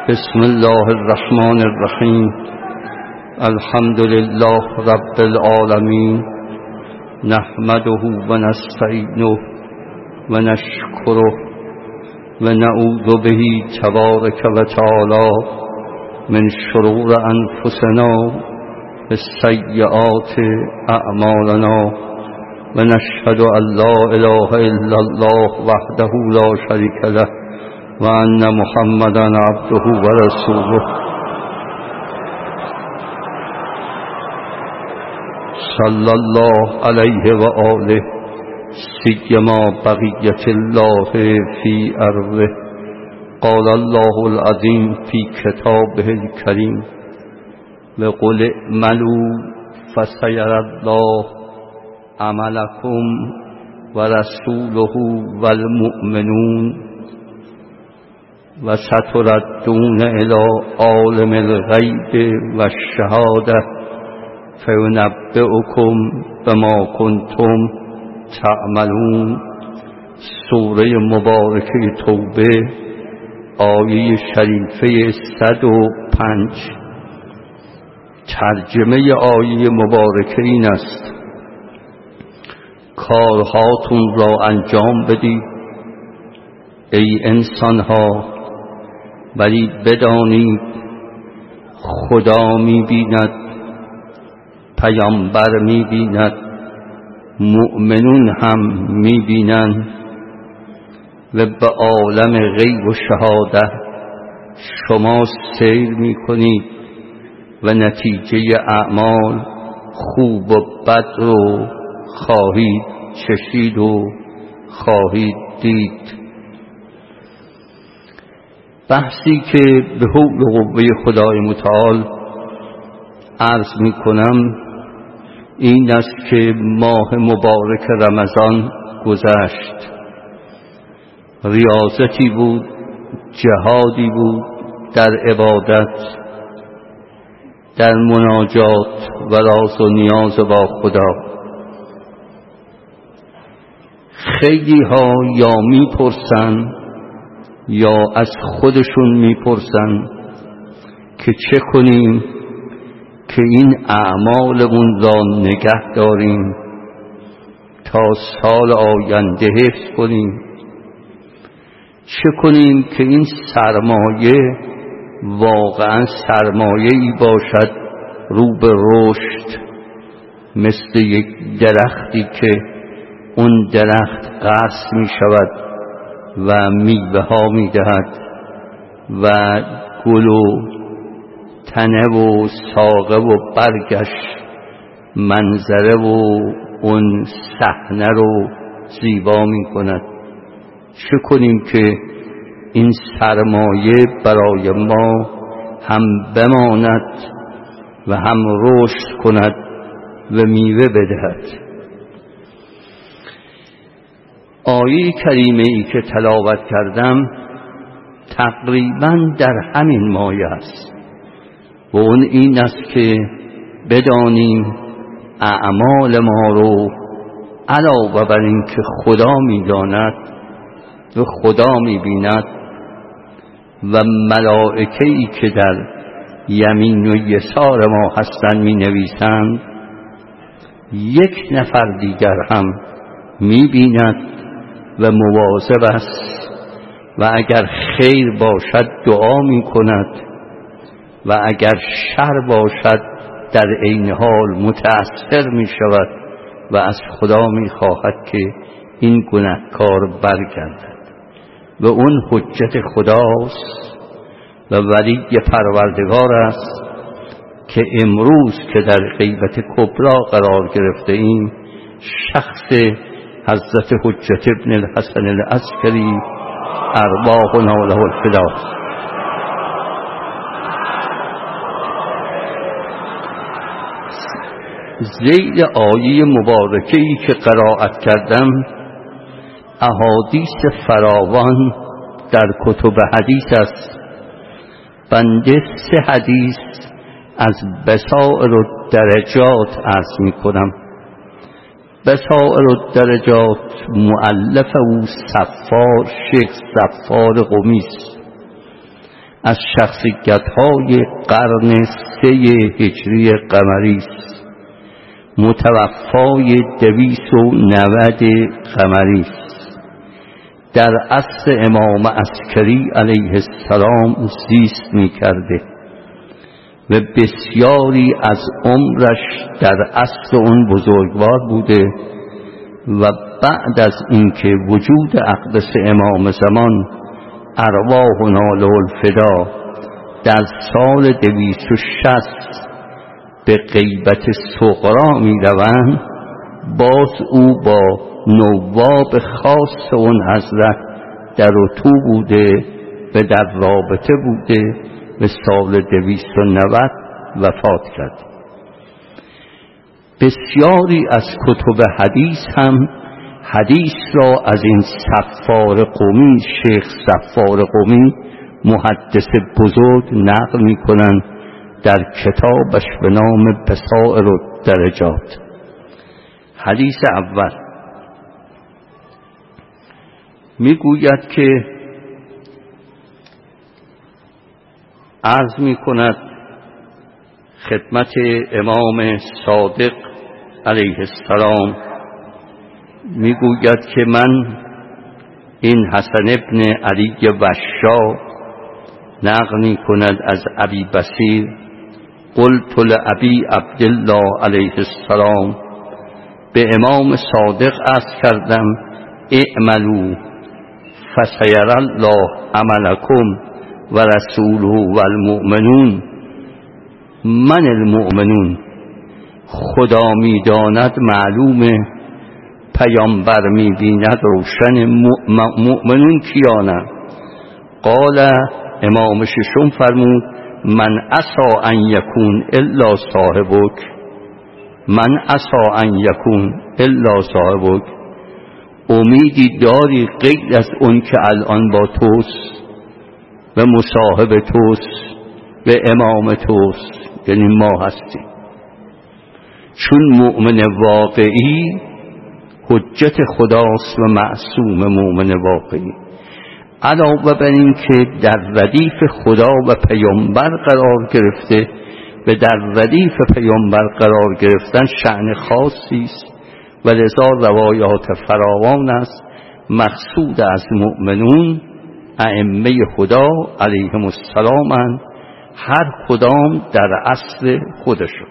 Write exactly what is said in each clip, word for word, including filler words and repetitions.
بسم الله الرحمن الرحیم. الحمد لله رب العالمین، نحمده و نستعینه و نشکره و نعوذ به تبارک و تعالی من شرور انفسنا و سیئات اعمالنا و نشهد ان لا اله الا الله وحده لا شریک له و ان محمدا عبده و رسوله. صلی الله علیه و آله سیما بقیت الله فی ارضه. قال الله العظیم فی کتابه الکریم و قل اعملوا فسیر الله عملکم و رسوله و المؤمنون و ستردون الی عالم الغیب و الشهاده فینبئکم بما کنتم تعملون. سوره مبارکه توبه، آیه شریفه صد و پنج. ترجمه آیه مبارکه این است: کارهاتون را انجام بدید ای انسانها، ولی بدانید خدا می‌بیند، پیامبر می‌بیند، مؤمنون هم می‌بینند و به عالم غیب و شهادت شما سیر می‌کنید و نتیجه اعمال خوب و بد رو خواهید چشید و خواهید دید. بحثی که به حول و قوه خدای متعال عرض می کنم این است که ماه مبارک رمضان گذشت. ریاضتی بود، جهادی بود در عبادت، در مناجات و راز و نیاز با خدا. خیلی ها یا می پرسن یا از خودشون میپرسن که چه کنیم که این اعمالمون را نگه داریم تا سال آینده حفظ کنیم، چه کنیم که این سرمایه واقعا سرمایه‌ای باشد رو به رشد، مثل یک درختی که اون درخت قص می شود و میوه ها می دهد و گل و تنه و ساقه و برگش منظره و اون صحنه رو زیبا می کند. چه کنیم که این سرمایه برای ما هم بماند و هم رشد کند و میوه بدهد. آیه کریمه ای که تلاوت کردم تقریبا در همین مایه است و اون این است که بدانیم اعمال ما رو علاوه بر این که خدا می‌داند و خدا می‌بیند و ملائکه‌ای که در یمین و یسار ما هستند می‌نویسند، یک نفر دیگر هم می‌بیند و مواظب است و اگر خیر باشد دعا می کند و اگر شر باشد در عین حال متأثر می شود و از خدا می خواهد که این گناهکار برگردد و اون حجت خداست و ولی پروردگار است که امروز که در غیبت کبرا قرار گرفته ایم شخص حضرت حجت ابن الحسن العسکری ارواحنا له الفدا. زیر آیه مبارکه‌ای که قرائت کردم احادیث فراوان در کتب حدیث است. بنده سه حدیث از بصائر الدرجات عرض می کنم. بصائر الدرجات مؤلف او صفار شیخ صفار قمی است از شخصیت‌های قرن سه هجری قمری است، متوفای دویست و نود قمری است. در عصر امام عسکری علیه السلام زیست می کرده و بسیاری از عمرش در عصر اون بزرگوار بوده و بعد از اینکه وجود اقدس امام زمان ارواحنا له الفدا در سال دویست و شصت به غیبت صغرا می روند، باز او با نواب خاص اون حضرت در اتو بوده و در رابطه بوده و سال دویست و نود وفات کرد. بسیاری از کتب حدیث هم حدیث را از این صفار قمی، شیخ صفار قمی محدث بزرگ نقل می کنند در کتابش به نام بصائر الدرجات. حدیث اول می گوید که عرض می کند خدمت امام صادق علیه السلام، می گوید که من این حسن ابن علی وشا نقل می کند از ابی بصیر قلت لابی عبدالله علیه السلام، به امام صادق عرض کردم اعملوا فسیر الله عملکم و رسوله و المؤمنون، من المؤمنون، خدا می داند معلومه، پیامبر می بیند روشن، مؤمنون کیانند؟ قال امام ششم فرمود من عسا ان یکون الا صاحبک، من عسا ان یکون الا صاحبک، امیدی داری غیر از اون که الان با توست و مصاحب توست و امام توست، یعنی ما هستیم. چون مؤمن واقعی حجت خداست و معصوم مؤمن واقعی، علاوه بر این که در ردیف خدا و پیامبر قرار گرفته و در ردیف پیامبر قرار گرفتن شأن خاصی است و لذا روایات فراوان است. مقصود از مؤمنون ائمه خدا علیهم السلام اند، هر کدام در اصل خودشون.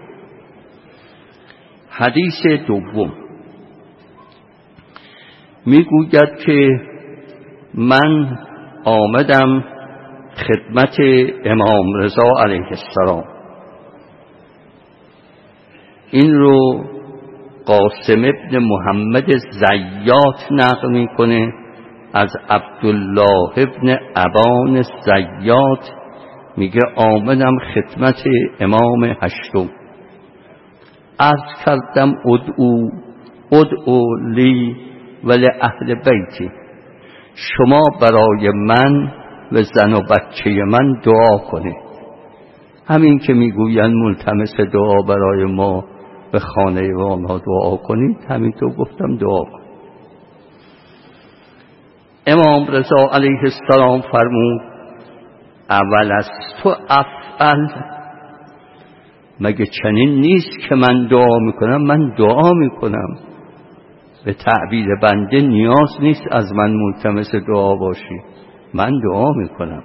حدیث دوم میگوید که من آمدم خدمت امام رضا علیه السلام. این رو قاسم ابن محمد زیات نقل میکنه از عبدالله ابن ابان زیات، میگه آمدم خدمت امام هشتم، عرض کردم ادعو ادعو لی ولی اهل بیتی، شما برای من و زن و بچه من دعا کنید. همین که میگوین ملتمس دعا برای ما به خانه و آنها دعا کنید، همینطور گفتم دعا کنید. امام رضا علیه السلام فرمود اول از تو افعل، مگه چنین نیست که من دعا میکنم؟ من دعا میکنم، به تعبیر بنده نیاز نیست از من ملتمس دعا باشی، من دعا میکنم.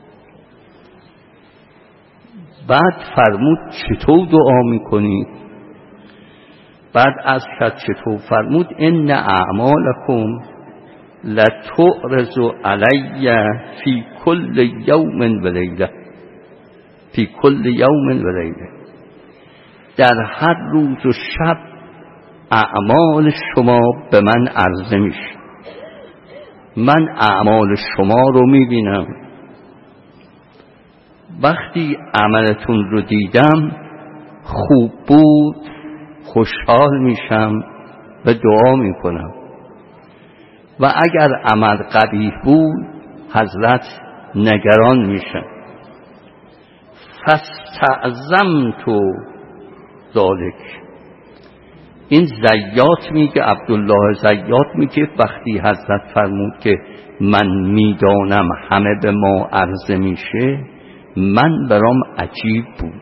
بعد فرمود چطور دعا میکنید؟ بعد از کرد چطور؟ فرمود ان اعمالکم لتعرض علی فی کل یوم و لیله، فی کل یوم و لیله، در هر روز و شب اعمال شما به من عرضه میشه. من اعمال شما رو میبینم، وقتی عملتون رو دیدم خوب بود خوشحال میشم و دعا میکنم، و اگر عمل قبیح بود حضرت نگران میشن. فاستعظمت ذلک، این زیات میگه، عبدالله زیات میگه وقتی حضرت فرمود که من میدانم همه به ما عرضه میشه، من برام عجیب بود.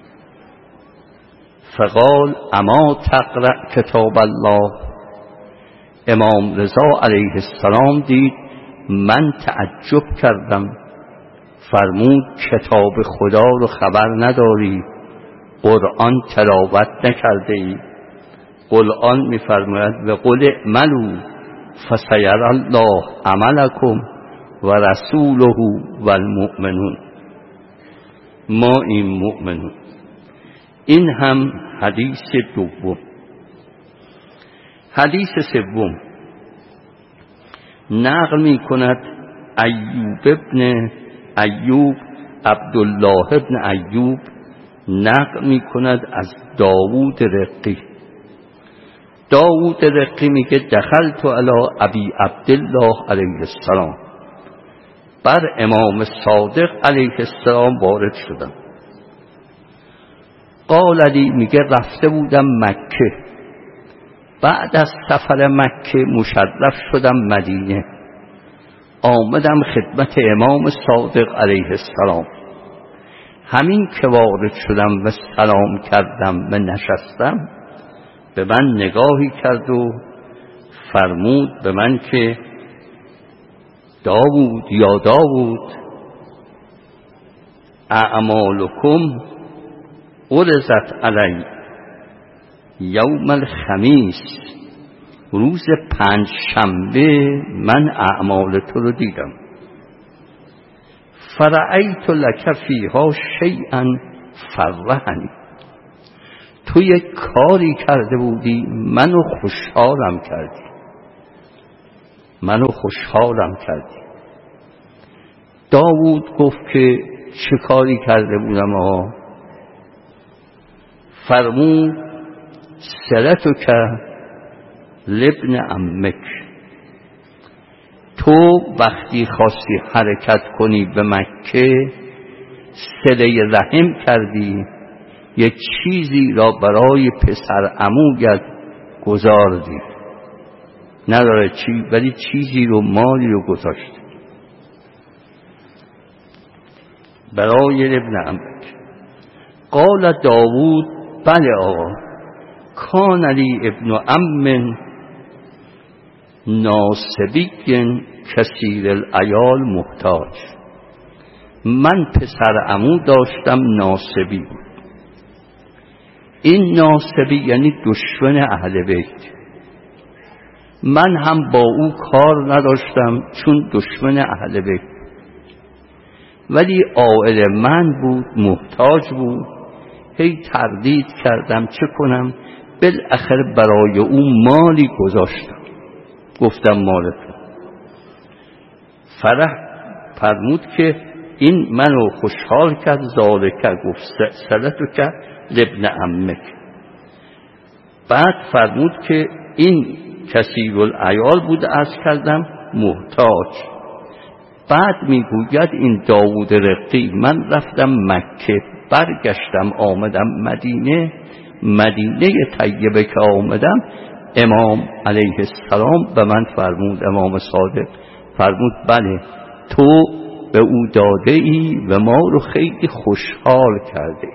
فقال اما تقرأ کتاب الله. امام رضا علیه السلام دید من تعجب کردم، فرمود کتاب خدا رو خبر نداری؟ قرآن تلاوت نکرده ای؟ قرآن میفرماید و قل اعملوا فسیر الله عملکم و رسوله و المؤمنون. ما این مؤمنون. این هم حدیث دوم. حدیث سوم نقل می کند ایوب ابن ایوب عبدالله ابن ایوب نقل می کند از داوود رقی. داوود رقی میگه دخلت علی ابی عبدالله علیه السلام، بر امام صادق علیه السلام وارد شدم. قال علی میگه رفته بودم مکه، بعد از سفر مکه مشرف شدم مدینه، آمدم خدمت امام صادق علیه السلام. همین که وارد شدم و سلام کردم و نشستم، به من نگاهی کرد و فرمود به من که داوود یا داوود اعمالکم عرضت علی یوم الخمیس، روز پنج شنبه من اعمال تو رو دیدم. فرأیت لک فیها شیئا فرحنی، تو یک کاری کرده بودی منو خوشحالم کردی، منو خوشحالم کردی. داوود گفت که چه کاری کرده بودم آقا؟ فرمود صلتک لابن عمک، تو وقتی خواستی حرکت کنی به مکه صله رحم کردی، یک چیزی را برای پسر عمویت گذاردی، نداره چی ولی چیزی رو مالی رو گذاشت برای ابن عمک. قال داوود بله آقا، کان لی ابن عم ناصبی کثیر العیال محتاج، من پسر عمو داشتم ناصبی بود. این ناصبی یعنی دشمن اهل بیت. من هم با او کار نداشتم چون دشمن اهل بیت، ولی عائل من بود، محتاج بود. هی تردید کردم چه کنم، بالاخره برای او مالی گذاشتم، گفتم مالتون. فرح فرمود که این منو خوشحال کرد، ذالک گفت صلتو کرد لابن عمک. بعد فرمود که این کثیر العیال بود، از کردم محتاج. بعد میگوید این داوود رقی من رفتم مکه، برگشتم آمدم مدینه، مدینه طیبه که آمدم امام علیه السلام به من فرمود، امام صادق فرمود بله تو به او داده ای و ما رو خیلی خوشحال کرده.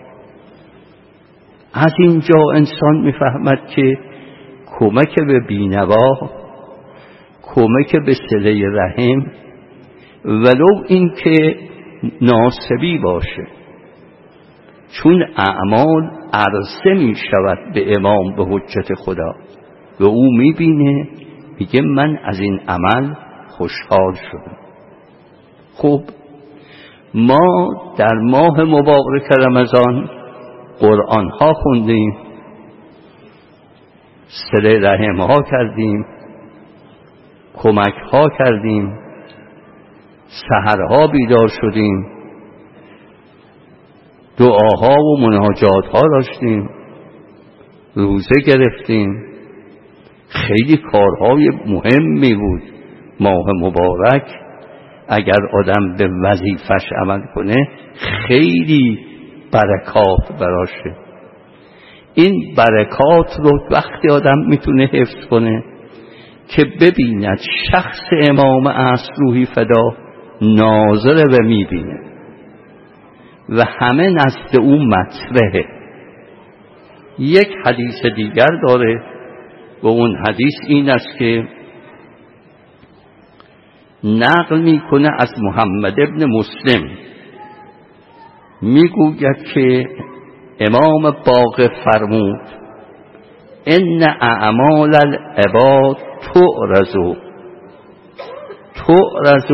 از اینجا انسان میفهمد که کمک به بینوا، کمک به صله رحم، ولو این که ناصبی باشه، چون اعمال عرضه می شود به امام به حجت خدا و او می بینه میگه من از این عمل خوشحال شدم. خب ما در ماه مبارک رمضان قرآن ها خوندیم، صله رحم ها کردیم، کمک ها کردیم، سحرها بیدار شدیم، دعاها و مناجات ها داشتیم، روزه گرفتیم. خیلی کارهای مهمی بود ماه مبارک. اگر آدم به وظیفش عمل کنه خیلی برکات براشه. این برکات رو وقتی آدم میتونه حفظ کنه که ببیند شخص امام اصل روحی فدا ناظره و میبینه و همه نزد او مطرحه. یک حدیث دیگر داره و اون حدیث این است که نقل میکنه از محمد ابن مسلم، میگوید که امام باقر فرمود ان اعمال العباد تعرض تعرض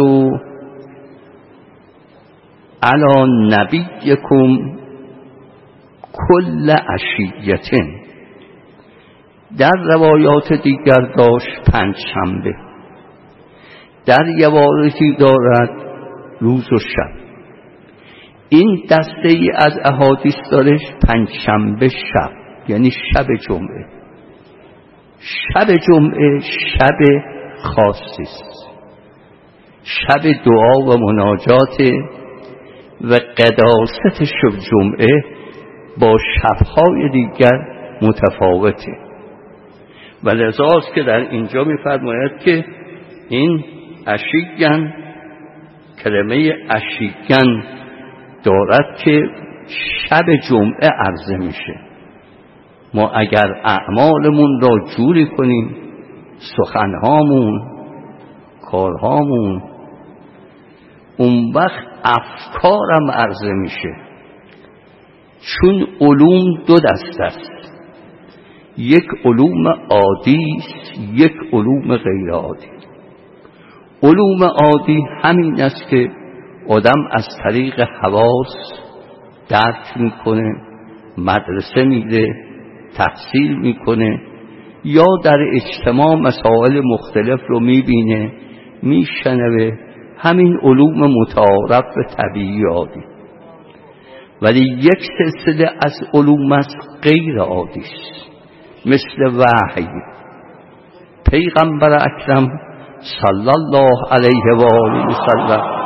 علی نبیکم کل عشیة. در روایات دیگر داشت پنج شنبه، در روایاتی دارد روز و شب. این دسته ای از احادیث داره پنج شنبه شب، یعنی شب جمعه. شب جمعه شب خاصی است، شب دعا و مناجات و قداست شب جمعه با شبهای دیگر متفاوته و لذاست که در اینجا می‌فرماید که این عشیگن، کلمه عشیگن دارد که شب جمعه عرضه میشه. ما اگر اعمالمون را جوری کنیم، سخنهامون، کارهامون، اون وقت افکارم عرضه میشه. چون علوم دو دسته است، یک علوم عادی است، یک علوم غیر عادی. علوم عادی همین است که آدم از طریق حواس درک میکنه، مدرسه میره، تحصیل میکنه، یا در اجتماع مسائل مختلف رو میبینه، میشنوه. همین علوم متعارف و طبیعی عادی. ولی یک سلسله از علوم است غیر عادی است، مثل وحی. پیغمبر اکرم صلی الله علیه و آله و سلم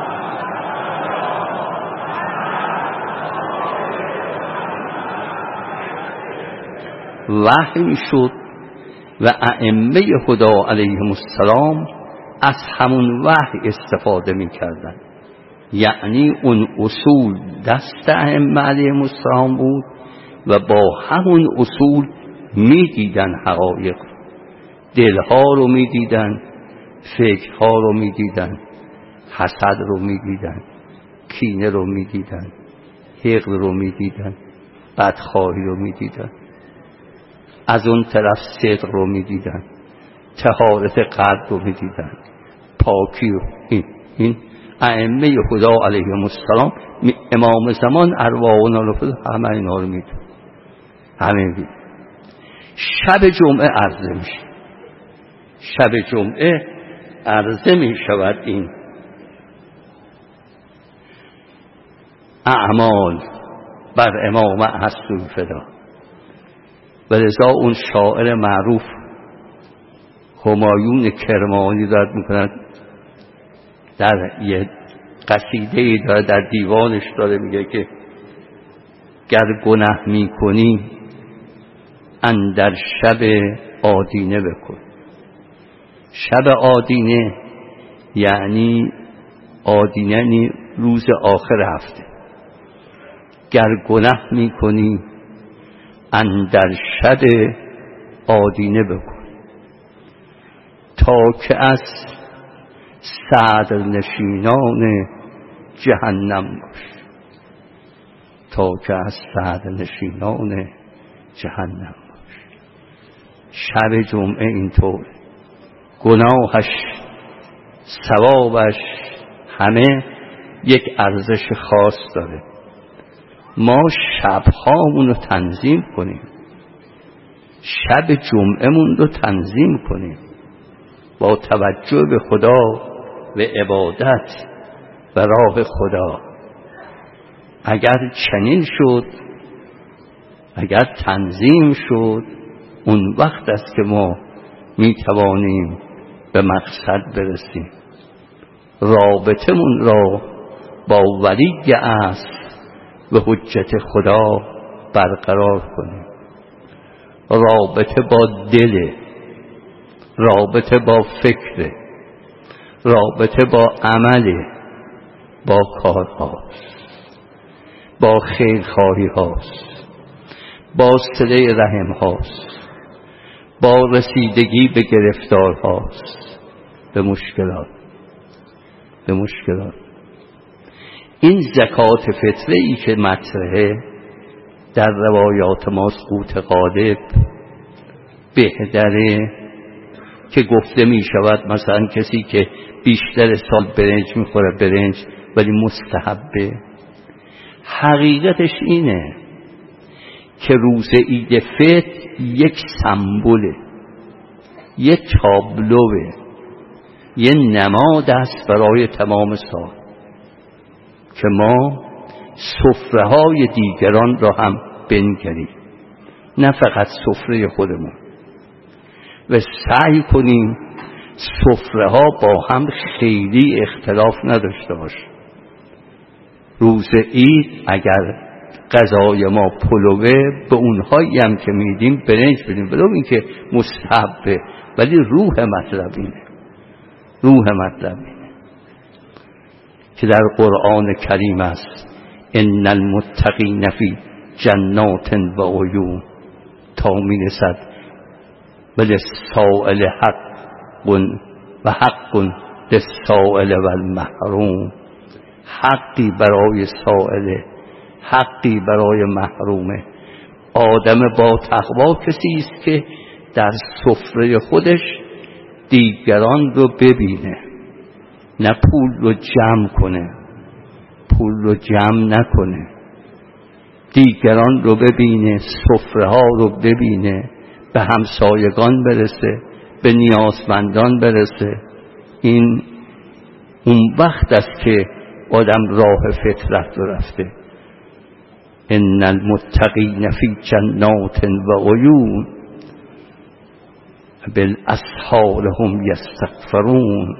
وحی میشد و ائمه خدا علیهم السلام از همون وحی استفاده میکردن. یعنی اون اصول دست ائمه علیهم السلام بود و با همون اصول میدیدن حقایق، دلها رو میدیدن، فکرها رو میدیدن، حسد رو میدیدن، کینه رو میدیدن، حقد رو میدیدن، بدخواهی رو میدیدن. از اون طرف صدق رو میدیدن، طهارت قلب رو میدیدن، پاکی رو. این این ائمه خدا علیهم السلام، امام زمان ارواحنا رو همه اینا رو میدون. همه میدون. شب جمعه عرضه میشه، شب جمعه عرضه میشود این اعمال بر امام حسن فدا. و لذا اون شاعر معروف همایون کرمانی دارد میکند، در یه قصیده داره در دیوانش داره میگه که گر گناه میکنی اندر شب آدینه بکن. شب آدینه یعنی آدینه یعنی روز آخر هفته. گر گناه میکنی اندر شب آدینه بکن تا که از صدر نشینان جهنم باش. تا که از صدر نشینان جهنم باش. شب جمعه اینطور، گناهش ثوابش همه یک ارزش خاص داره. ما شبهامون رو تنظیم کنیم، شب جمعهمون رو تنظیم کنیم با توجه به خدا و عبادت و راه خدا. اگر چنین شد، اگر تنظیم شد، اون وقت است که ما می توانیم به مقصد برسیم. رابطمون را با ولی اصل و حجت خدا برقرار کنیم. رابطه با دل، رابطه با فکر، رابطه با عمل، با کارها. با خیرخواهی هاست، با صله رحم هاست، با رسیدگی به گرفتار هاست، به مشکلات به مشکلات این زکات فطره ای که مطرحه در روایات ماست قوت غالب بهتره که گفته می شود مثلا کسی که بیشتر سال برنج میخوره برنج ولی مستحبه. حقیقتش اینه که روز عید فطر یک سمبوله، یک تابلوه، یه نماد است برای تمام سال که ما سفره های دیگران را هم بنگریم، نه فقط سفره خودمون، و سعی کنیم سفره ها با هم خیلی اختلاف نداشته باشه. روز عید اگر غذای ما پلوه، به اونهایی هم که میدیم برنج بدیم، ولو این که مستحبه، ولی روح مطلب اینه روح مطلب اینه که در قرآن کریم است ان المتقین فی جنات و عیون تا میرسد وللسائل حق و حق للسائل و المحروم، حقی برای سائله، حقی برای محرومه. آدم با تقوا کسی است که در سفره خودش دیگران رو ببینه، نه پول رو جمع کنه، پول رو جمع نکنه، دیگران رو ببینه، سفره ها رو ببینه، به همسایگان برسه، به نیازمندان برسه. این اون وقت است که آدم راه فطرت رو رفته. ان المتقین فی جنات و عیون بالاسحار هم یستغفرون،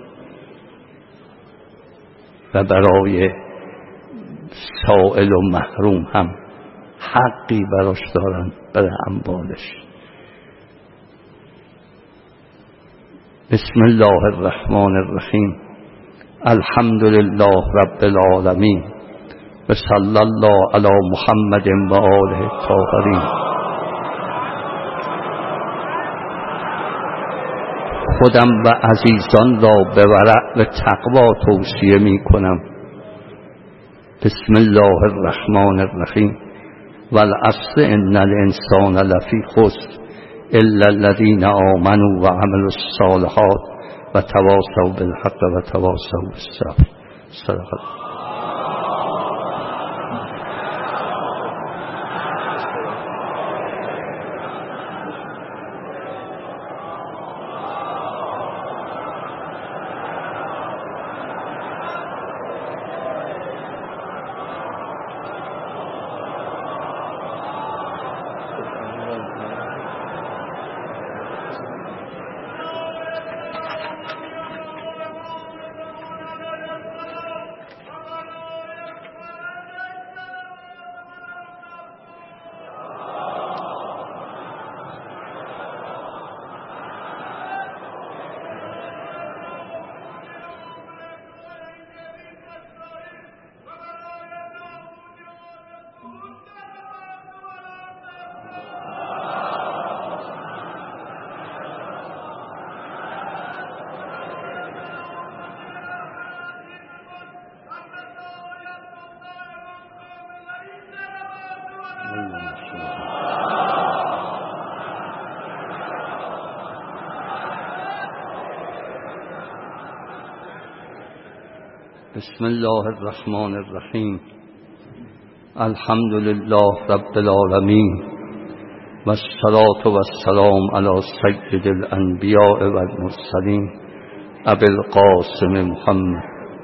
و برای سائل و محروم هم حقی براش دارن، برای اموالش. بسم الله الرحمن الرحیم. الحمد لله رب العالمین و صلی الله علی محمد و آله الطاهرین. خودم و عزیزان را به ورع و تقوا توصیه می کنم. بسم الله الرحمن الرحیم. والعصر ان الانسان لفی خسر الا الذین آمنوا و عملوا الصالحات و تواصوا بالحق و تواصوا بالصبر. صدق الله. بسم الله الرحمن الرحیم. الحمد لله رب العالمین و الصلاة و السلام علی سید الانبیاء و المرسلین ابی القاسم محمد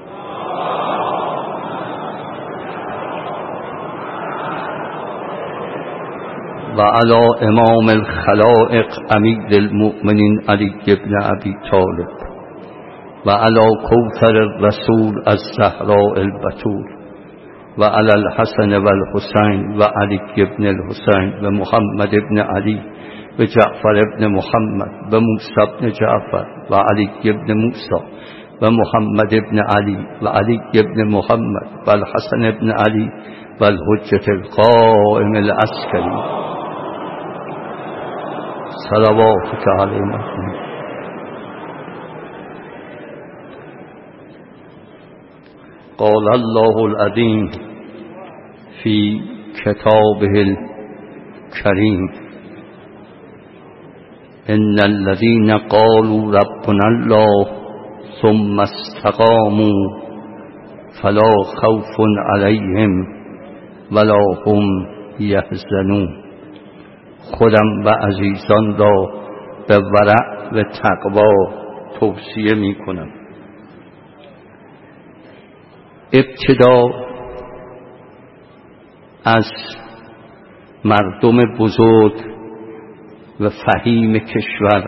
و علی امام الخلائق امیر المؤمنین علی ابن ابی طالب و علی کوثر الرسول الزهراء البتول و علی الحسن و الحسین و علی ابن الحسین و محمد ابن علی و جعفر ابن محمد و موسی ابن جعفر و علی ابن موسی و محمد ابن علی و علی ابن محمد و الحسن ابن علی و الحجة القائم العسکری صلواتک علینا. قال الله العظیم فی کتابه الکریم ان الذين قالوا ربنا الله ثم استقاموا فلا خوف عليهم ولا هم يحزنون. خودم و عزیزان را به ورع و تقوا توصیه می کنم. ابتدا از مردم بزرگ و فهیم کشور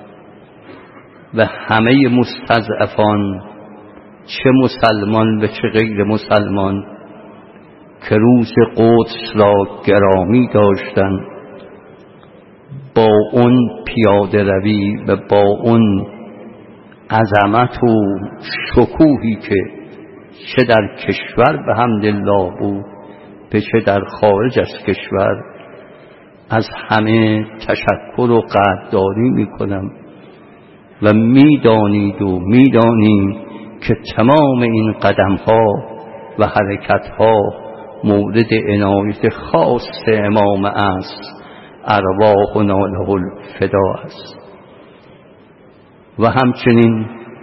و همه مستضعفان، چه مسلمان و چه غیر مسلمان، که روز قدس را گرامی داشتند، با اون پیاده روی و با اون عظمت و شکوهی که چه در کشور به حمدالله بود به چه در خارج از کشور، از همه تشکر و قدردانی میکنم و میدانید و میدانیم که تمام این قدم ها و حرکت ها مورد عنایت خاص امام است، ارواحنا له الفدا است. و همچنین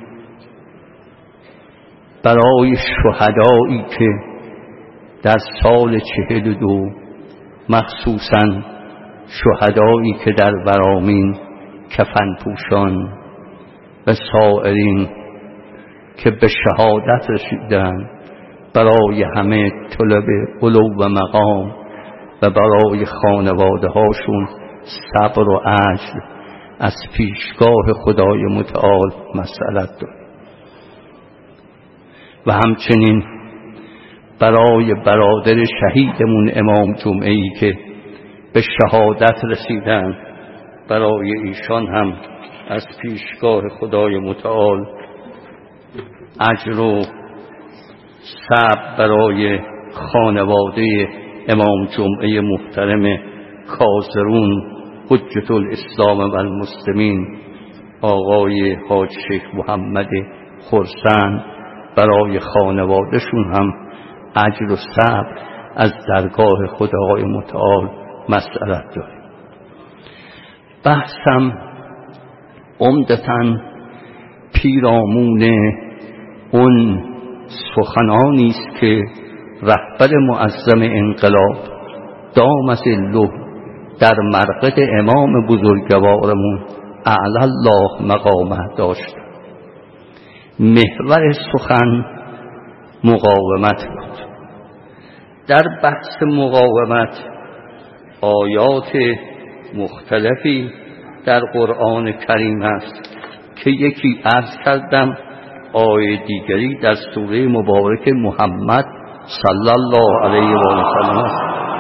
برای شهدایی که در سال چهل و دو، مخصوصاً شهدایی که در ورامین کفن پوشان و سائرین که به شهادت رسیدند، برای همه طلب علو و مقام و برای خانواده هاشون صبر و عجل از پیشگاه خدای متعال مسئلت داریم. و همچنین برای برادر شهیدمون امام جمعه‌ای که به شهادت رسیدن، برای ایشان هم از پیشگاه خدای متعال اجر و صبر برای خانواده امام جمعه محترم کازرون حجت الاسلام و المسلمین آقای حاج شیخ محمد خرسند، برای خانوادهشون هم اجر و صبر از درگاه خدای متعال مسئلت داریم. بحثم عمدتاً پیرامون اون سخنانی است که رهبر معظم انقلاب دام ظله در مرقد امام بزرگوارمون اعلی الله مقامه داشت. محور سخن مقاومت بود. در بحث مقاومت آیات مختلفی در قرآن کریم است که یکی عرض کردم، آیه دیگری در سوره مبارک محمد صلی الله علیه و سلم است.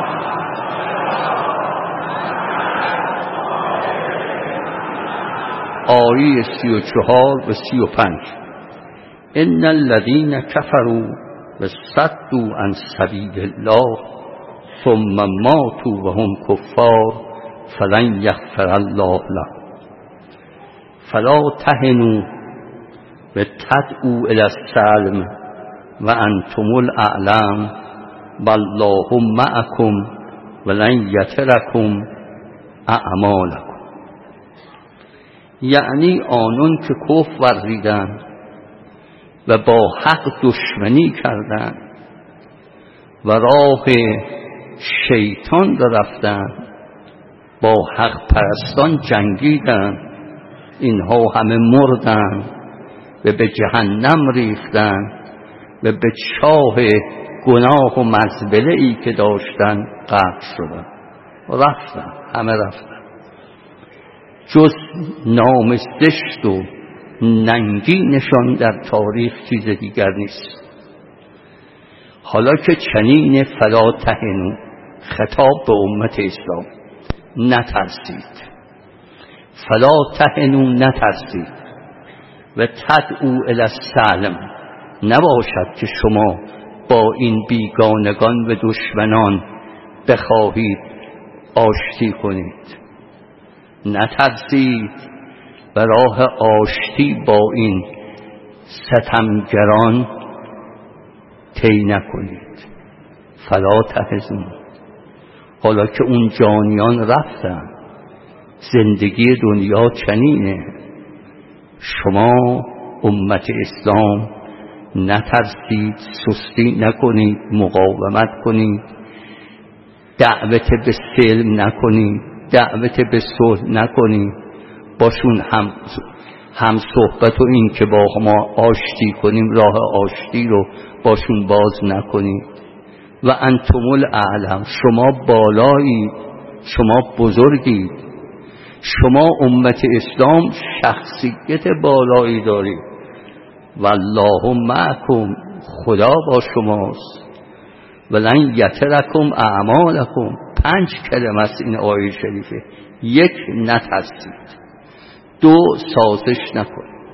آیه سی و چهار و سی و پنج ان الذین کفروا و صدوا عن سبیل الله ثم ماتوا وهم کفار فلن یغفر الله لهم فلا تهنوا و تدعوا الی السلم و انتم الاعلم والله معکم ولن یترکم اعمالکم. یعنی آنون که کفر ورزیدند و با حق دشمنی کردند و راه شیطان را رفتند، با حق پرستان جنگیدند، اینها همه مردند و به جهنم ریختند و به چاه گناه و مزبله ای که داشتند غرق شدند، رفتند، همه رفتند. جز نام زشت و ننگینشان در تاریخ چیز دیگر نیست. حالا که چنین فلا تهنوا، خطاب به امت اسلام، نترسید، فلا تهنوا، نترسید و تدعوا الی السلم، نباشد که شما با این بیگانگان و دشمنان بخواهید آشتی کنید. نترسید و راه آشتی با این ستمگران طی نکنید. فلا تحزنوا. حالا که اون جانیان رفتن، زندگی دنیا چنینه، شما امت اسلام نترسید، سستی نکنید، مقاومت کنید، دعوت به سلم نکنید، دعوت به صلح نکنید، باشون هم هم صحبت و این که با ما آشتی کنیم راه آشتی رو باشون باز نکنید. و انتم الاعلم، شما بالایید، شما بزرگید، شما امت اسلام شخصیت بالایی دارید. والله معکم، خدا با شماست. ولن یترکم اعمالکم. پنج کلمه است این آیه شریفه. یک، نترسید. دو، سازش نکنید.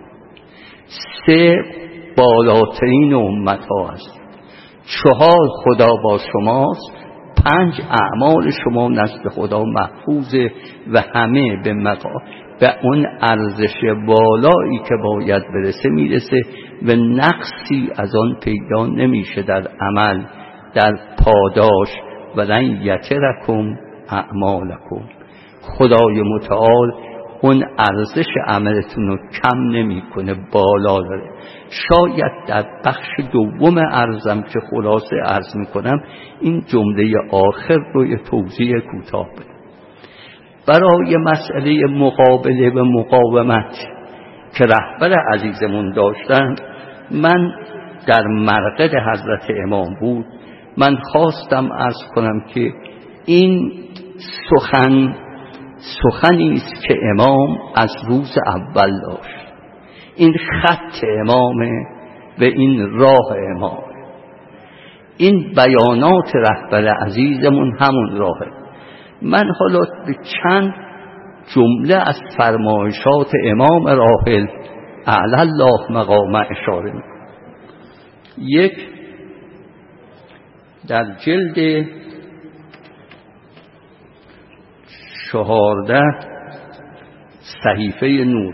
سه، بالاترین امت ها است. چهار، خدا با شماست. پنج، اعمال شما نزد خدا محفوظه و همه به مقام به اون ارزش بالایی که باید برسه میرسه و نقصی از آن پیدا نمیشه در عمل، در پاداش. ولن یترکم اعمالکم. خدای متعال اون ارزش عملتون رو کم نمیکنه، بالا داره. شاید در بخش دوم عرضم که خلاصه عرض میکنم این جمله آخر رو یه توضیح کوتاه بدم. برای مسئله مقابله و مقاومت که رهبر عزیزمون داشتن، من در مرقد حضرت امام بود، من خواستم عرض کنم که این سخن سخنی است که امام از روز اول داشت. این خط امامه و این راه امامه. این بیانات رهبر عزیزمون همون راهه. من حالا به چند جمله از فرمایشات امام راحل اعلی الله مقام اشاره میکنم. یک، در جلد چهارده صحیفه نور،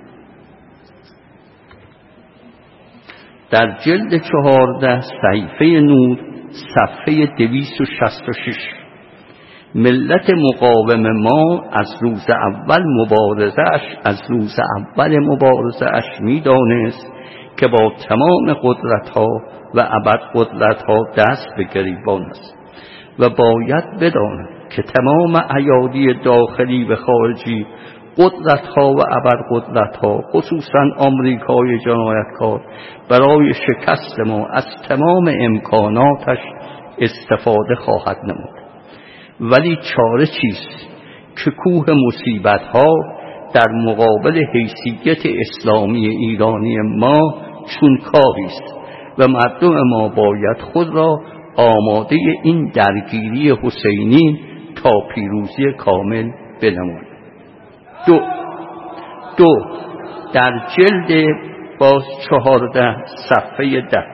در جلد چهارده صحیفه نور صفحه دویست و شصت و شش، ملت مقاوم ما از روز اول مبارزش از روز اول مبارزش میدانست که با تمام قدرتها و ابد قدرتها دست به گریبان است و باید بداند که تمام ایادی داخلی و خارجی، قدرتها و ابد قدرتها، خصوصا آمریکای جنایتکار، برای شکست ما از تمام امکاناتش استفاده خواهد نمود. ولی چاره چیست که کوه مصیبت‌ها در مقابل حیثیت اسلامی ایرانی ما چون کاهی است و مردم ما باید خود را آماده این درگیری حسینی تا پیروزی کامل بنماید. دو دو در جلد باز چهارده صفحه ده،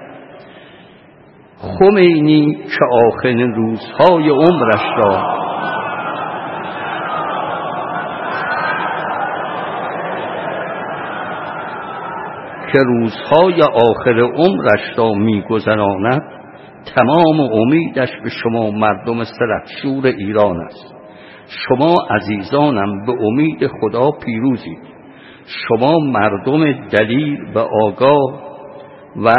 خمینی که آخرین روزهای عمرش را که روزهای آخر عمرش را می‌گذراند، تمام امیدش به شما مردم سلحشور ایران است. شما عزیزانم به امید خدا پیروزید. شما مردم دلیر و آگاه و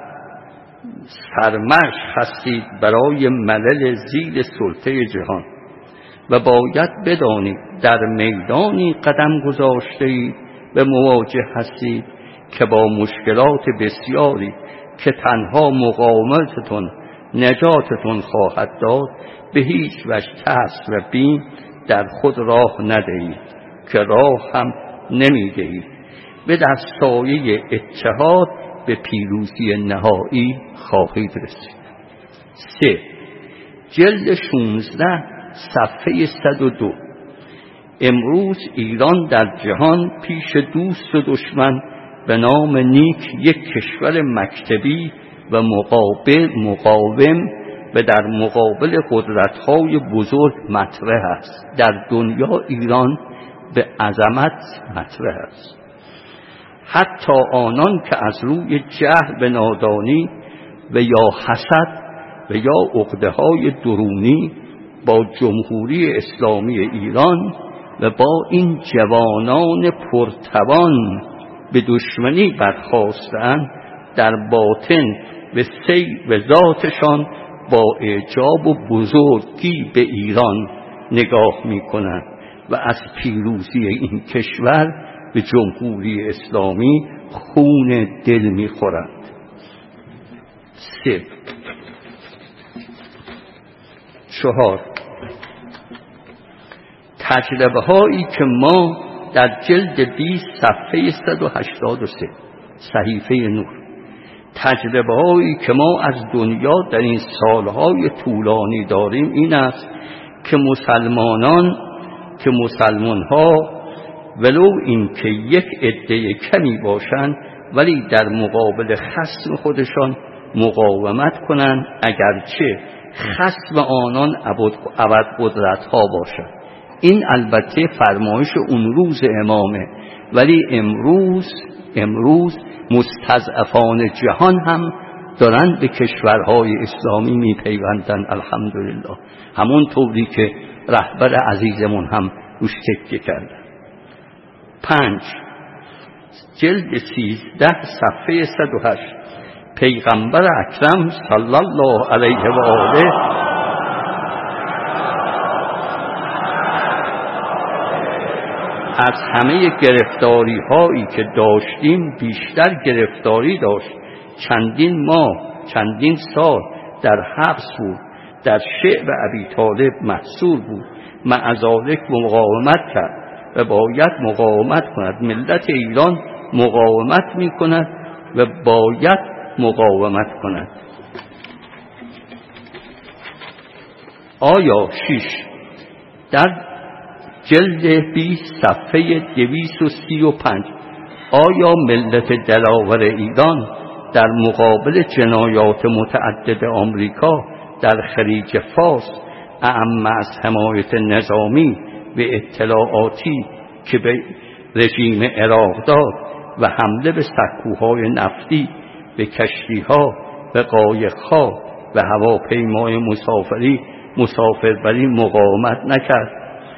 سرمشق هستید برای ملل زیر سلطه جهان و باید بدانید در میدانی قدم گذاشتید و مواجه هستید که با مشکلات بسیاری که تنها مقاومتتون نجاتتون خواهد داد به هیچ وجه ترس و بیم در خود راه ندهید که راه هم نمیدهید به در سایه اتحاد به پیروزی نهایی خواهید رسید. سه جلد شانزده صفحه صد و دو، امروز ایران در جهان پیش دوست و دشمن به نام نیک یک کشور مکتبی و مقابل مقاوم و در مقابل قدرت‌های بزرگ مطرح است. در دنیا ایران به عظمت مطرح است. حتی آنان که از روی جهل به نادانی و یا حسد و یا عقده‌های درونی با جمهوری اسلامی ایران و با این جوانان پرتوان به دشمنی برخاستند، در باطن به سیر و ذاتشان با اعجاب و بزرگی به ایران نگاه می‌کنند و از پیروزی این کشور به جمهوری اسلامی خون دل می‌خورند. سه چهار تجربه هایی که ما در جلد بیست صفحه صد و هشتاد و سه صحیفه نور، تجربه هایی که ما از دنیا در این سالهای طولانی داریم این است که مسلمانان که مسلمان ها ولو این که یک عده کمی باشند ولی در مقابل خصم خودشان مقاومت کنند، اگرچه خصم آنان ابد قدرت ها باشد. این البته فرمایش اون روز امامه، ولی امروز امروز مستضعفان جهان هم دارن به کشورهای اسلامی میپیوندن، الحمدلله، همون طوری که رهبر عزیزمون هم روش تکیه کردن. پنج جلد سیزده صفحه صد و هشت پیغمبر اکرم صلی الله علیه و آله از همه گرفتاری هایی که داشتیم بیشتر گرفتاری داشت. چندین ماه چندین سال در حبس بود، در شعب ابی طالب محصور بود، معذالک مقاومت کرد و باید مقاومت کند. ملت ایران مقاومت می کند و باید مقاومت کند. آیا شش در جلد بیست صفحه دویست و سی و پنج آیا ملت دلاور ایران در مقابل جنایات متعدد آمریکا در خلیج فارس اعم از حمایت نظامی و اطلاعاتی که به رژیم عراق داد و حمله به سکوهای نفتی، به کشتیها و قایقها و هواپیمای مسافری مسافربری مقاومت نکرد؟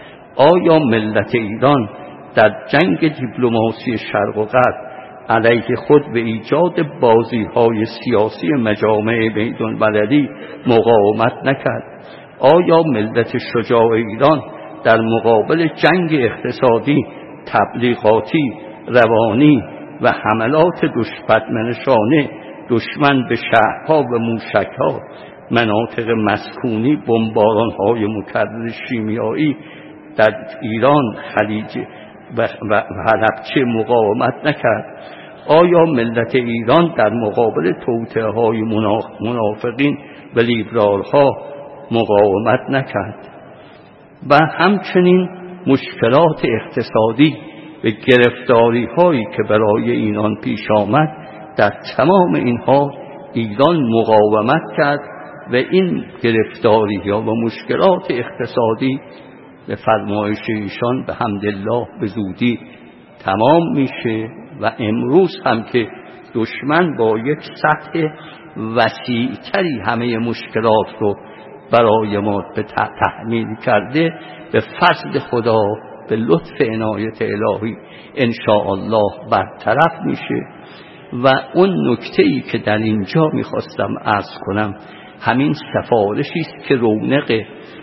آیا ملت ایران در جنگ دیپلماسی شرق و غرب علیه خود به ایجاد بازی‌های سیاسی مجامع بین‌المللی مقاومت نکرد؟ آیا ملت شجاع ایران در مقابل جنگ اقتصادی، تبلیغاتی، روانی و حملات دشمنشانه دشمن به شهرها و موشک‌ها، مناطق مسکونی، بمباران‌های مکرر شیمیایی در ایران، خلیج و حلبچه مقاومت نکرد؟ آیا ملت ایران در مقابل توطئه‌های منافقین و لیبرال‌ها مقاومت نکرد؟ و همچنین مشکلات اقتصادی و گرفتاری‌هایی که برای ایران پیش آمد، در تمام اینها ایران مقاومت کرد و این گرفتاری‌ها و مشکلات اقتصادی به فرمایش ایشان به حمدالله به زودی تمام میشه و امروز هم که دشمن با یک سطح وسیع‌تری همه مشکلات رو برای ما به تحمیل کرده، به فضل خدا، به لطف عنایت الهی انشاءالله برطرف میشه. و اون نکته‌ای که در اینجا میخواستم عرض کنم همین سفارشی است که رونق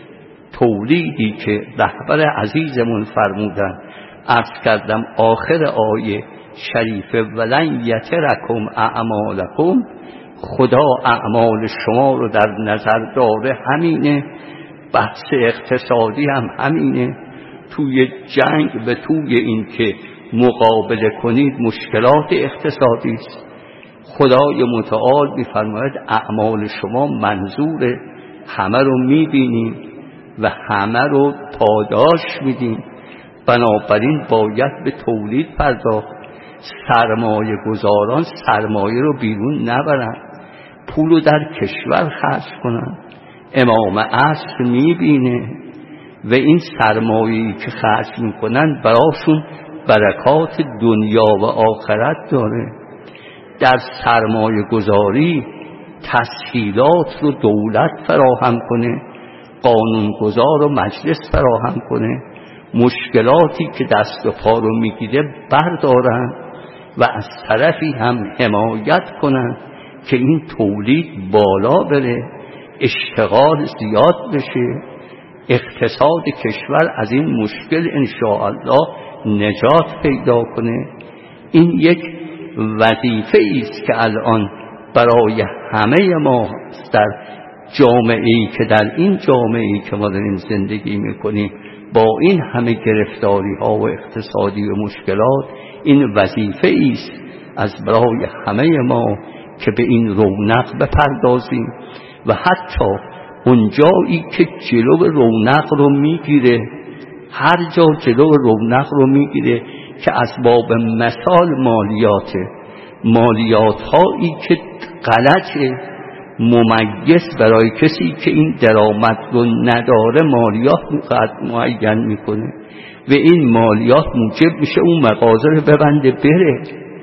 تولیدی که رهبر عزیزمون فرمودن، عرض کردم آخر آیه شریفه ولن یترکم اعمالکم، خدا اعمال شما رو در نظر داره. همینه، بحث اقتصادی هم همینه، توی جنگ و توی این که مقابله کنید مشکلات اقتصادی است. خدای متعال می‌فرماید اعمال شما منظوره، همه رو می‌بینیم و همه رو پاداش میدیم، بنابراین باید به تولید پرداخت. سرمایه گذاران سرمایه رو بیرون نبرن، پول رو در کشور خرج کنن. امام عصر میبینه و این سرمایه‌ای که خرج میکنن براشون برکات دنیا و آخرت داره. در سرمایه گذاری تسهیلات رو دولت فراهم کنه، قانونگذار و مجلس فراهم کنه، مشکلاتی که دست و پا رو میگیره بردارن و از طرفی هم حمایت کنن که این تولید بالا بره، اشتغال زیاد بشه، اقتصاد کشور از این مشکل انشاءالله نجات پیدا کنه. این یک وظیفه است که الان برای همه ما در جامعه‌ای که در این جامعه‌ای که ما داریم زندگی میکنیم با این همه گرفتاری ها و اقتصادی و مشکلات، این وظیفه است از برای همه ما که به این رونق بپردازیم و حتی اونجایی که جلو رونق رو میگیره، هر جا جلو رونق رو میگیره که از باب مثال مالیاته، مالیات هایی که غلطه، ممیز برای کسی که این درآمد رو نداره مالیات معین میکنه و این مالیات موجب میشه اون مغازه رو ببنده بره.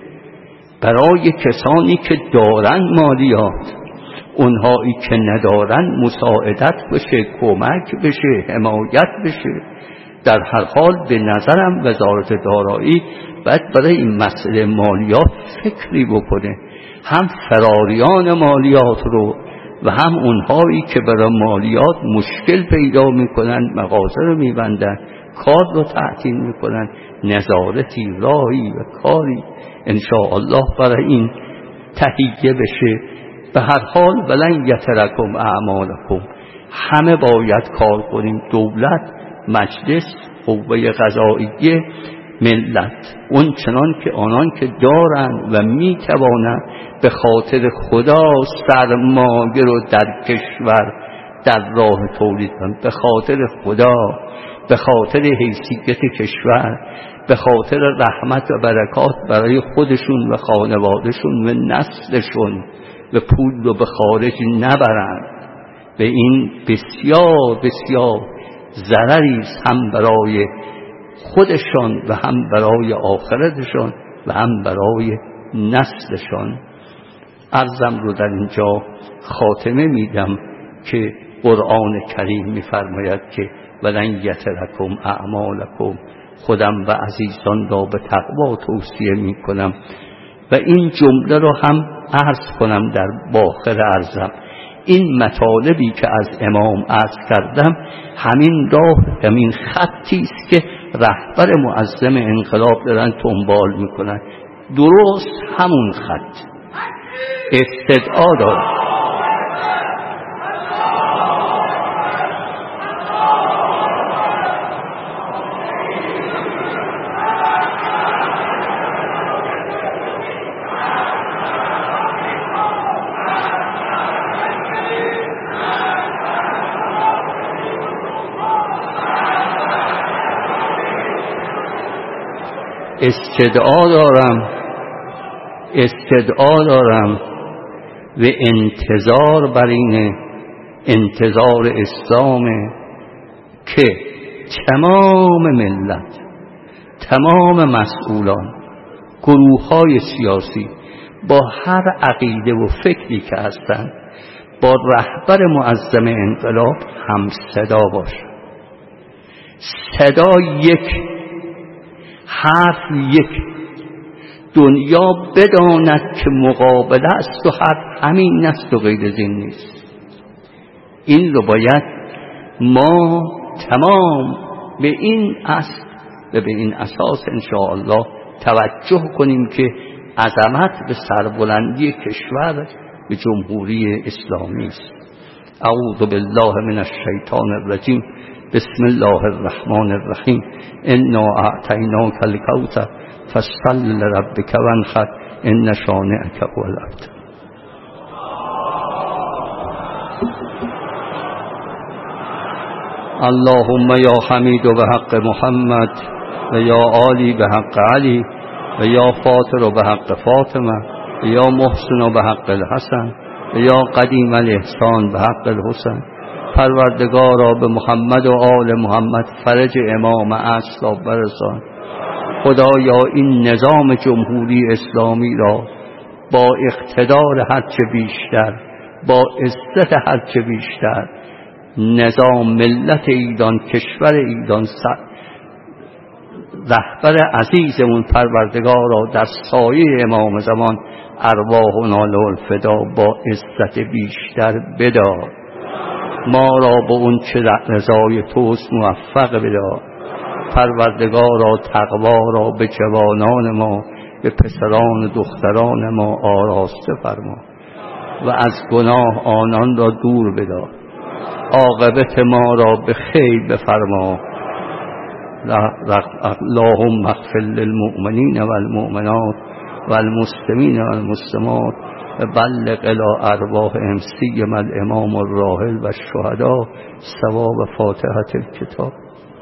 برای کسانی که دارن مالیات، اونهایی که ندارن مساعدت بشه، کمک بشه، حمایت بشه. در هر حال به نظرم وزارت دارایی باید برای این مسئله مالیات فکری بکنه، هم فراریان مالیات رو و هم اونهایی که برای مالیات مشکل پیدا میکنن، مغازه رو میبندن، کار رو تعطیل میکنن، نظارتی، راهی و کاری انشاءالله برای این تهیه بشه. به هر حال ولن یترکم اعمالکم، همه باید کار کنیم، دولت، مجلس، قوه قضاییه، ملت، اون چنان که آنان که دارن و میتوانن به خاطر خدا سرمایه رو در کشور در راه تولید کنن، به خاطر خدا، به خاطر حیثیت کشور، به خاطر رحمت و برکات برای خودشون و خانوادهشون و نسلشون و پول رو به خارج نبرند. به این بسیار بسیار ضرری است، هم برای خودشان و هم برای آخرتشان و هم برای نسلشان. عرضم رو در اینجا خاتمه میدم که قرآن کریم میفرماید که ولن یترکم اعمالکم، خودم و عزیزان را به تقوا توصیه میکنم و این جمله رو هم عرض کنم در باخر عرضم. این مطالبی که از امام عرض کردم همین راه، همین خطی است که رهبر معظم انقلاب دارن دنبال میکنن، درست همون خط. استدعا دارم استدعا دارم استدعا دارم و انتظار بر اینه، انتظار اسلامه که تمام ملت، تمام مسئولان، گروه‌های سیاسی با هر عقیده و فکری که هستند با رهبر معظم انقلاب هم صدا باشند. صدا یک، حرف یک، دنیا بداند که مقابله است و حرف همین است و غیر از این نیست. این رو باید ما تمام به این اصل و به این اساس انشاءالله توجه کنیم که عظمت به سربلندی کشور به جمهوری اسلامی است. اعوذ بالله من الشیطان الرجیم. بسم الله الرحمن الرحیم. انا اعطیناک الکوثر فصل لربک وانحر ان شانئک هو الابتر. اللهم یا حمید و به حق محمد و یا عالی به حق علی و یا فاطر و به حق فاطمه و یا محسن و به حق الحسن یا قدیم الاحسان به حق الحسن. پروردگارا به محمد و آل محمد فرج امام اصل برسان. خدایا این نظام جمهوری اسلامی را با اقتدار هرچه بیشتر، با عزت هرچه بیشتر، نظام ملت ایران، کشور ایران، رهبر عزیزمون پروردگارا در سایه امام زمان ارواحنا له الفدا با عزت بیشتر بدار. ما را به اون چه رضای توست موفق بدار. پروردگارا تقوا را به جوانان ما، به پسران و دختران ما آراسته فرما و از گناه آنان را دور بدار. عاقبت ما را به خیر بفرما. اللهم اغفر للمؤمنین والمؤمنات والمسلمین والمسلمات و بلغ الی ارواحهم سیما الامام الراحل و الشهداء ثواب فاتحة الکتاب.